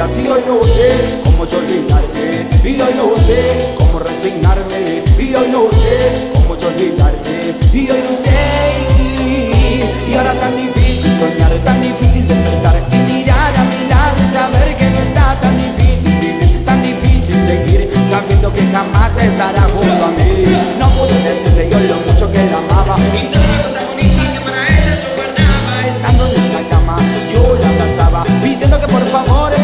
lágrimas y hoy no sé cómo yo olvidarte. Y hoy no sé cómo resignarme. Y hoy no sé cómo yo olvidarte. Y hoy no sé. Y ahora tan difícil soñar, tan difícil despertar y mirar a mi lado y saber que no está tan difícil vivir, tan difícil seguir sabiendo que jamás estará junto a mí. No pude decirle yo lo mucho que la amaba y todas las cosas bonitas que para ella yo guardaba. Estando en la cama yo la abrazaba pidiendo que por favor